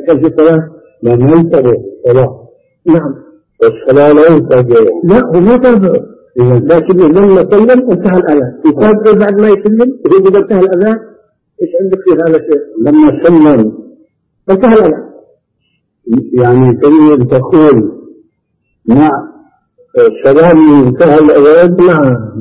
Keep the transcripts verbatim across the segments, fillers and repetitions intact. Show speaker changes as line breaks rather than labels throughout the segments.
كان في صلاة لم ينتبه صلاة.
نعم.
والصلاة لا ينتبه.
لا هو ما تابع.
لكن لما سلم انتهى الأذان.
يتابع بعد ما يسلم يقول انتهى الأذان. إيش عندك في هذا الشيء؟
لما سلم
انتهى الأذان.
يعني تريد تقول مع سلام انتهى الأذان.
نعم.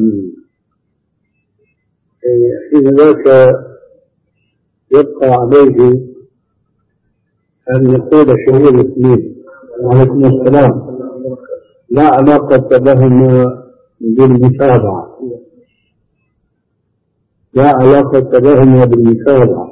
إذا ذاك يبقى عليه أن يقول شيء الاثنين. وعليكم السلام. لا علاقة لهما بالمتابعة. لا علاقة لهما بالمتابعة.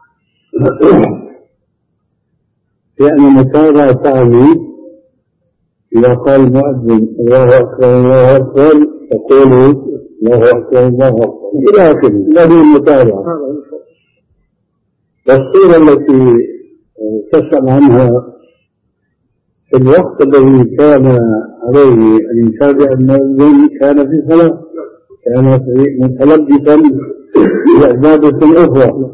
لأن المتابعة تعني إذا قال المؤذن الله أكبر الله أكبر تقول الله أكبر الله أكبر إلى آخره. هذه المتابعة. والصورة التي تسأل عنها في الوقت الذي كان عليه أن يتابع المؤذن كان في صلاة، كان متلبسا بعبادة أخرى.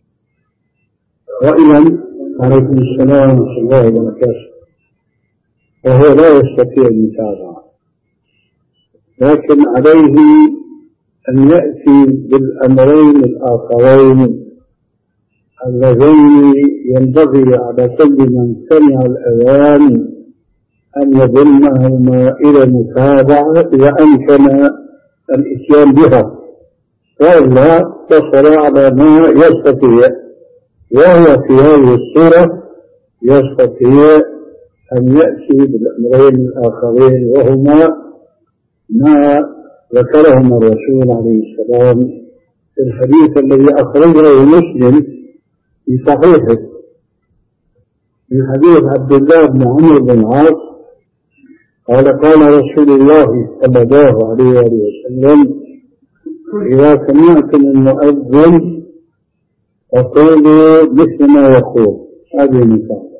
وإذا عليكم السلام ورحمة الله وبركاته. وهو لا يستطيع المتابعة، لكن عليه أن يأتي بالأمرين الآخرين اللذين ينبغي على كل من سمع الأذان أن يضمهما إلى المتابعة إذا أمكن الإتيان بها، وإلا اقتصر على ما يستطيع. وهو في هذه الصورة يستطيع أن يأتي بالأمرين الآخرين وهما ما ذكرهما الرسول عليه السلام في الحديث الذي أخرجه مسلم في صحيحه من حديث عبد الله بن عمرو بن العاص قال قال رسول الله صلى الله عليه وسلم إذا سمعتم المؤذن فقولوا مثل ما يقول. هذه المثال.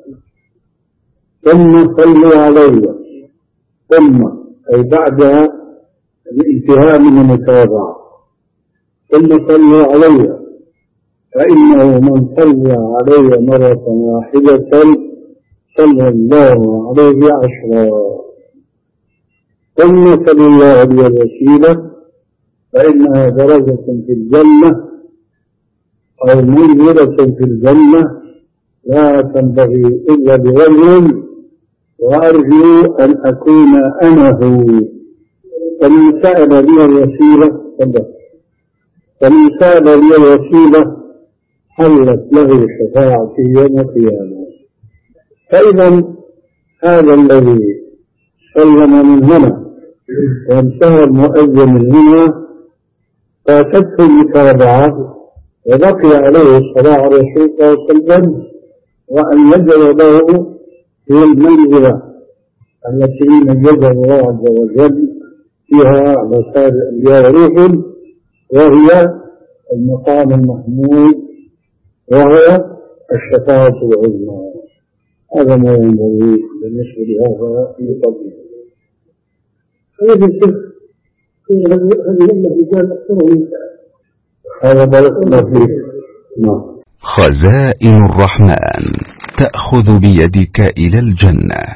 ثم صلوا علي. ثم أي بعد الانتهاء من المتابعة ثم صلوا علي فإنه من صلى علي مرة واحدة صلى الله عليه عشرا. ثم صلى الله عليه الوسيلة فإنها درجة في الجنة أو منزلة في الجنة لا تنبغي إلا برجل وأرجو أن أكون أنا هو. فمن سأل لي الوسيلة فمن سأل لي الوسيلة حلت له شفاعتي يوم القيامة. فإذا هذا الذي سلم من هنا وانتهى المؤذن من هنا فاتته المتابعة وبقي عليه الصلاة على رسول الله صلى الله عليه وسلم وأن يجعل له في المنزلة التي ميزه الله عز وجل فيها على سائر الأنبياء ورسل، وهي المقام المحمود وهو الشفاعة العظمى. هذا ما ينبغي بالنسبة لهذا المقدمة.
هذا الشيخ هذه لما رجال أكثر من
هذا بارك الله فيك. نعم.
خزائن الرحمن تأخذ بيدك إلى الجنة.